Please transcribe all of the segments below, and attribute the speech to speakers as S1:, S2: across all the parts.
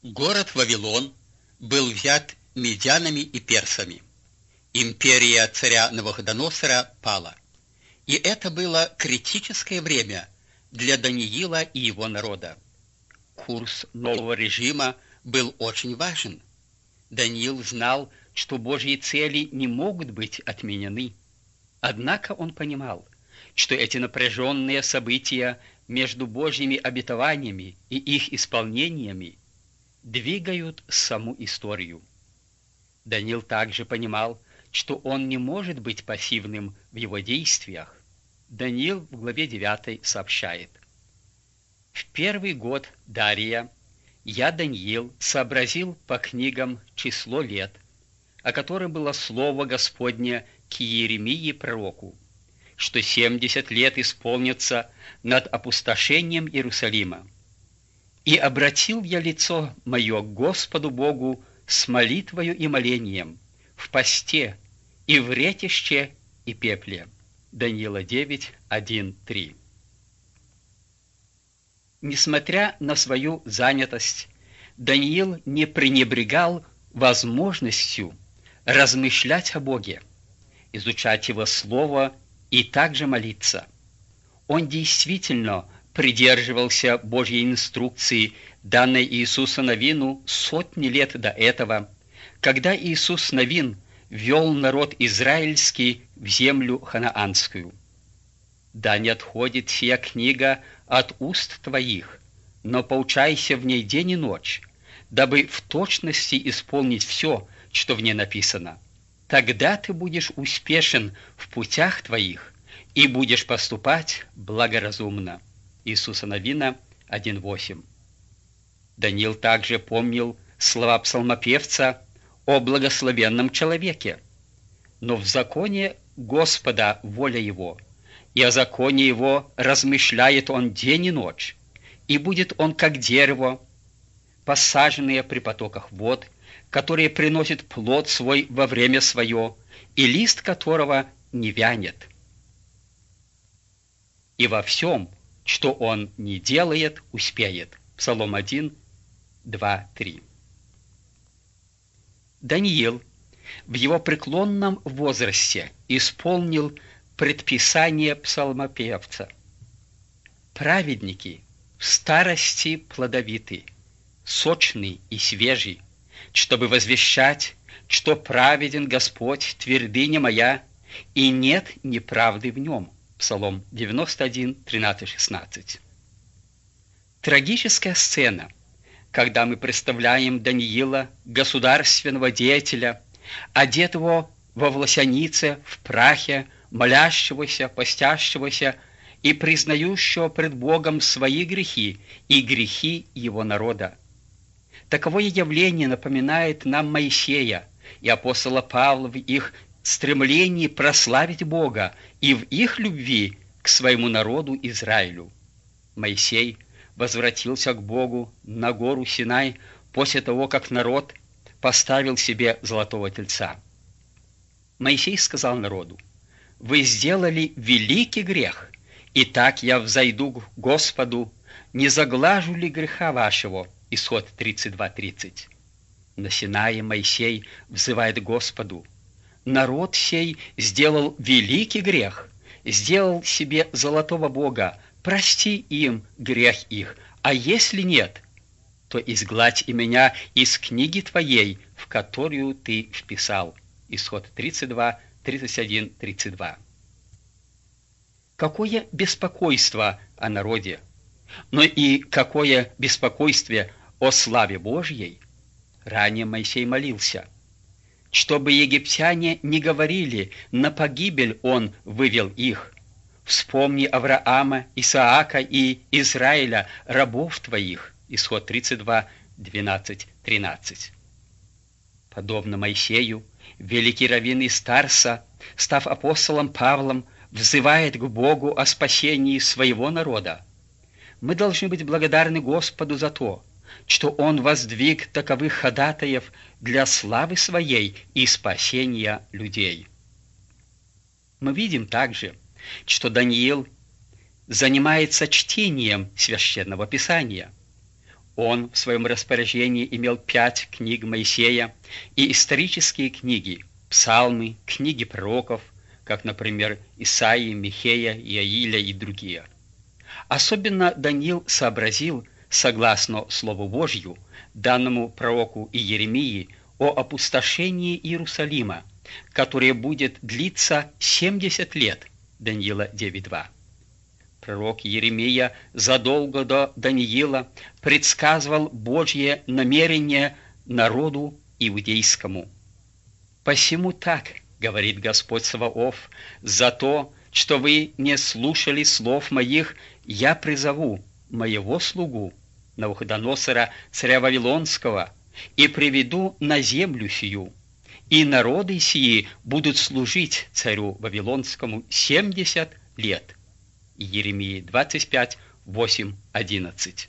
S1: Город Вавилон был взят медянами и персами. Империя царя Навуходоносора пала. И это было критическое время для Даниила и его народа. Курс нового режима был очень важен. Даниил знал, что Божьи цели не могут быть отменены. Однако он понимал, что эти напряженные события между Божьими обетованиями и их исполнениями двигают саму историю. Даниил также понимал, что он не может быть пассивным в его действиях. Даниил в главе 9 сообщает: «В первый год Дария я, Даниил, сообразил по книгам число лет, о котором было слово Господне к Иеремии пророку, что 70 лет исполнится над опустошением Иерусалима. И обратил я лицо мое к Господу Богу с молитвою и молением, в посте и в ретище и пепле». Даниила 9, 1, 3. Несмотря на свою занятость, Даниил не пренебрегал возможностью размышлять о Боге, изучать Его Слово и также молиться. Он действительно придерживался Божьей инструкции, данной Иисусу Навину сотни лет до этого, когда Иисус Навин вел народ израильский в землю ханаанскую. «Да не отходит сия книга от уст твоих, но поучайся в ней день и ночь, дабы в точности исполнить все, что в ней написано. Тогда ты будешь успешен в путях твоих и будешь поступать благоразумно». Иисуса Навина 1:8. Даниил также помнил слова псалмопевца о благословенном человеке: «Но в законе Господа воля его, и о законе его размышляет он день и ночь, и будет он как дерево, посаженное при потоках вод, которое приносит плод свой во время свое, и лист которого не вянет. И во всем, что он не делает, успеет». Псалом 1, 2, 3. Даниил в его преклонном возрасте исполнил предписание псалмопевца: «Праведники в старости плодовиты, сочный и свежий, чтобы возвещать, что праведен Господь, твердыня моя, и нет неправды в нем». Псалом 91, 13, 16. Трагическая сцена, когда мы представляем Даниила, государственного деятеля, одетого во власянице, в прахе, молящегося, постящегося и признающего пред Богом свои грехи и грехи его народа. Таковое явление напоминает нам Моисея и апостола Павла в их стремлении прославить Бога и в их любви к своему народу Израилю. Моисей возвратился к Богу на гору Синай после того, как народ поставил себе золотого тельца. Моисей сказал народу: «Вы сделали великий грех, и так я взойду к Господу, не заглажу ли греха вашего?» Исход 32:30. На Синае Моисей взывает Господу: «Народ сей сделал великий грех, сделал себе золотого бога, прости им грех их, а если нет, то изгладь и меня из книги твоей, в которую ты вписал». Исход 32, 31, 32. Какое беспокойство о народе, но и какое беспокойство о славе Божьей! Ранее Моисей молился, чтобы египтяне не говорили: «На погибель он вывел их». «Вспомни Авраама, Исаака и Израиля, рабов твоих». Исход 32, 12, 13. Подобно Моисею, великий раввин из Тарса, став апостолом Павлом, взывает к Богу о спасении своего народа. Мы должны быть благодарны Господу за то, что Он воздвиг таковых ходатаев для славы Своей и спасения людей. Мы видим также, что Даниил занимается чтением Священного Писания. Он в своем распоряжении имел 5 книг Моисея и исторические книги, псалмы, книги пророков, как, например, Исаии, Михея, Иаиля и другие. Особенно Даниил сообразил, согласно Слову Божью, данному пророку Иеремии, о опустошении Иерусалима, которое будет длиться 70 лет, Даниила 9:2. Пророк Иеремия задолго до Даниила предсказывал Божье намерение народу иудейскому. «Посему так, — говорит Господь Саваоф, — за то, что вы не слушали слов моих, я призову моего слугу Навуходоносора, царя Вавилонского, и приведу на землю сию, и народы сии будут служить царю Вавилонскому 70 лет». Иеремии 25, 8, 11.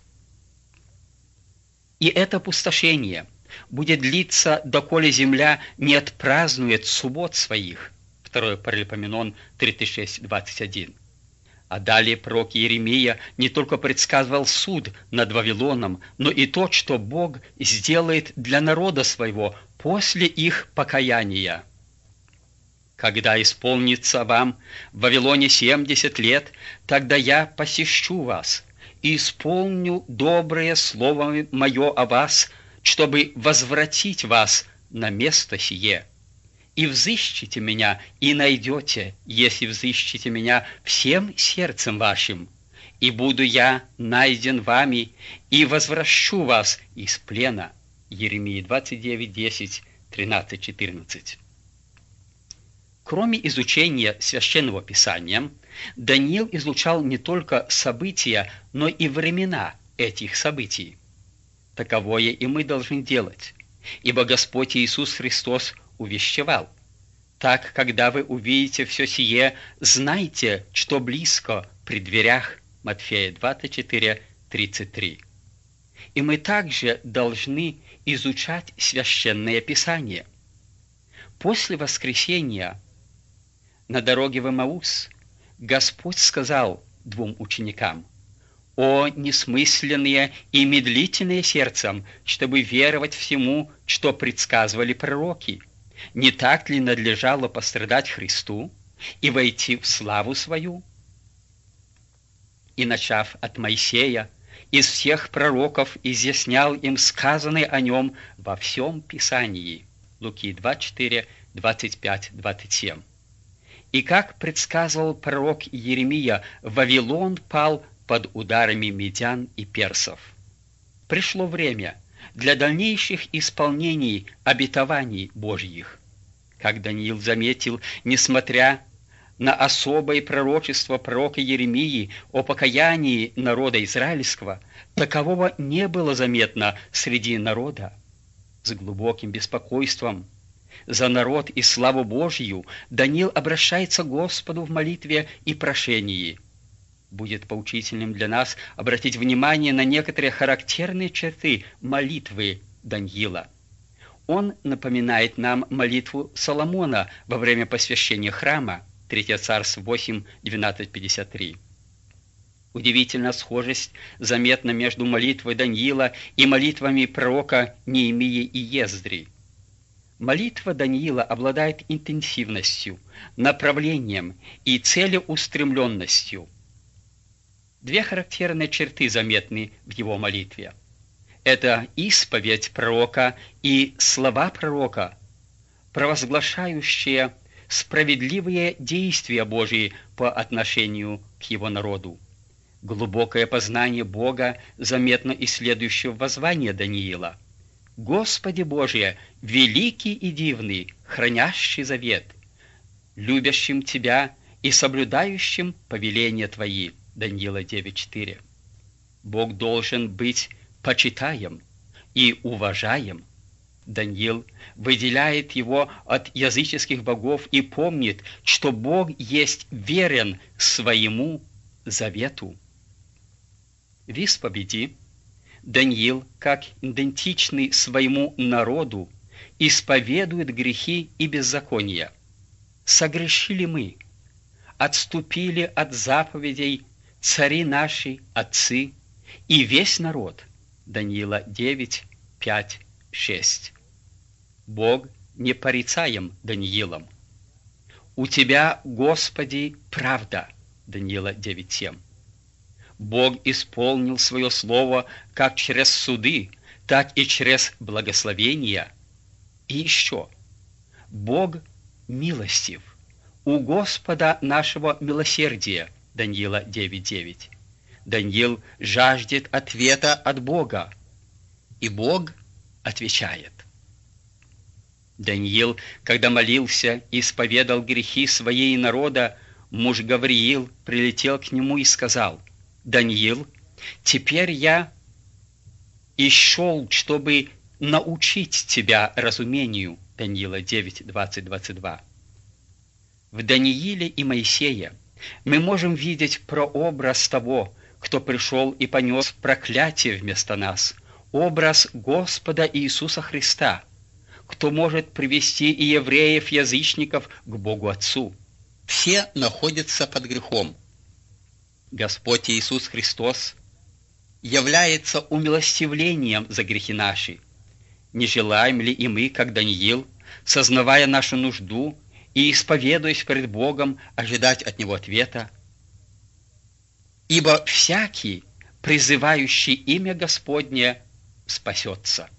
S1: И это опустошение будет длиться, доколе земля не отпразднует суббот своих. 2 Паралипоменон 36, 21. А далее пророк Иеремия не только предсказывал суд над Вавилоном, но и то, что Бог сделает для народа своего после их покаяния. «Когда исполнится вам в Вавилоне 70 лет, тогда я посещу вас и исполню доброе слово мое о вас, чтобы возвратить вас на место сие. И взыщите меня, и найдете, если взыщите меня всем сердцем вашим, и буду я найден вами, и возвращу вас из плена». Иеремии 29, 10, 13, 14. Кроме изучения Священного Писания, Даниил изучал не только события, но и времена этих событий. Таковое и мы должны делать, ибо Господь Иисус Христос увещевал: «Так, когда вы увидите все сие, знайте, что близко при дверях». Матфея 24, 33. И мы также должны изучать Священное Писание. После воскресения на дороге в Эмаус Господь сказал 2 ученикам: «О несмысленные и медлительные сердцем, чтобы веровать всему, что предсказывали пророки! Не так ли надлежало пострадать Христу и войти в славу свою?» И, начав от Моисея, из всех пророков изъяснял им сказанное о нем во всем Писании. Луки 24, 25, 27. И как предсказывал пророк Иеремия, Вавилон пал под ударами медян и персов. Пришло время для дальнейших исполнений обетований Божьих. Как Даниил заметил, несмотря на особое пророчество пророка Иеремии о покаянии народа израильского, такового не было заметно среди народа. С глубоким беспокойством за народ и славу Божью Даниил обращается к Господу в молитве и прошении. Будет поучительным для нас обратить внимание на некоторые характерные черты молитвы Даниила. Он напоминает нам молитву Соломона во время посвящения храма, 3 Царств 8, 12, 53. Удивительная схожесть заметна между молитвой Даниила и молитвами пророка Неемии и Ездри. Молитва Даниила обладает интенсивностью, направлением и целеустремленностью. 2 характерные черты заметны в его молитве. Это исповедь пророка и слова пророка, провозглашающие справедливые действия Божьи по отношению к его народу. Глубокое познание Бога заметно и следующего воззвания Даниила: «Господи Божие, великий и дивный, хранящий завет, любящим Тебя и соблюдающим повеления Твои». Даниила 9:4. Бог должен быть почитаем и уважаем. Даниил выделяет его от языческих богов и помнит, что Бог есть верен своему завету. В исповеди Даниил, как идентичный своему народу, исповедует грехи и беззакония. «Согрешили мы, отступили от заповедей цари наши, отцы и весь народ, Даниила 9, 5, 6. Бог не порицаем Даниилом. «У тебя, Господи, правда» Даниила 9, 7. Бог исполнил свое слово как через суды, так и через благословения. И еще, Бог милостив. У Господа нашего милосердия Даниила 9, 9. Даниил жаждет ответа от Бога, и Бог отвечает. Даниил, когда молился и исповедал грехи своей народа, муж Гавриил прилетел к нему и сказал: «Даниил, теперь я и шел, чтобы научить тебя разумению». Даниила 9, 20, 22. В Данииле и Моисее мы можем видеть прообраз того, кто пришел и понес проклятие вместо нас, образ Господа Иисуса Христа, кто может привести и евреев-язычников к Богу Отцу. Все находятся под грехом. Господь Иисус Христос является умилостивлением за грехи наши. Не желаем ли и мы, как Даниил, сознавая нашу нужду и исповедуясь перед Богом, ожидать от Него ответа? Ибо всякий, призывающий имя Господне, спасется.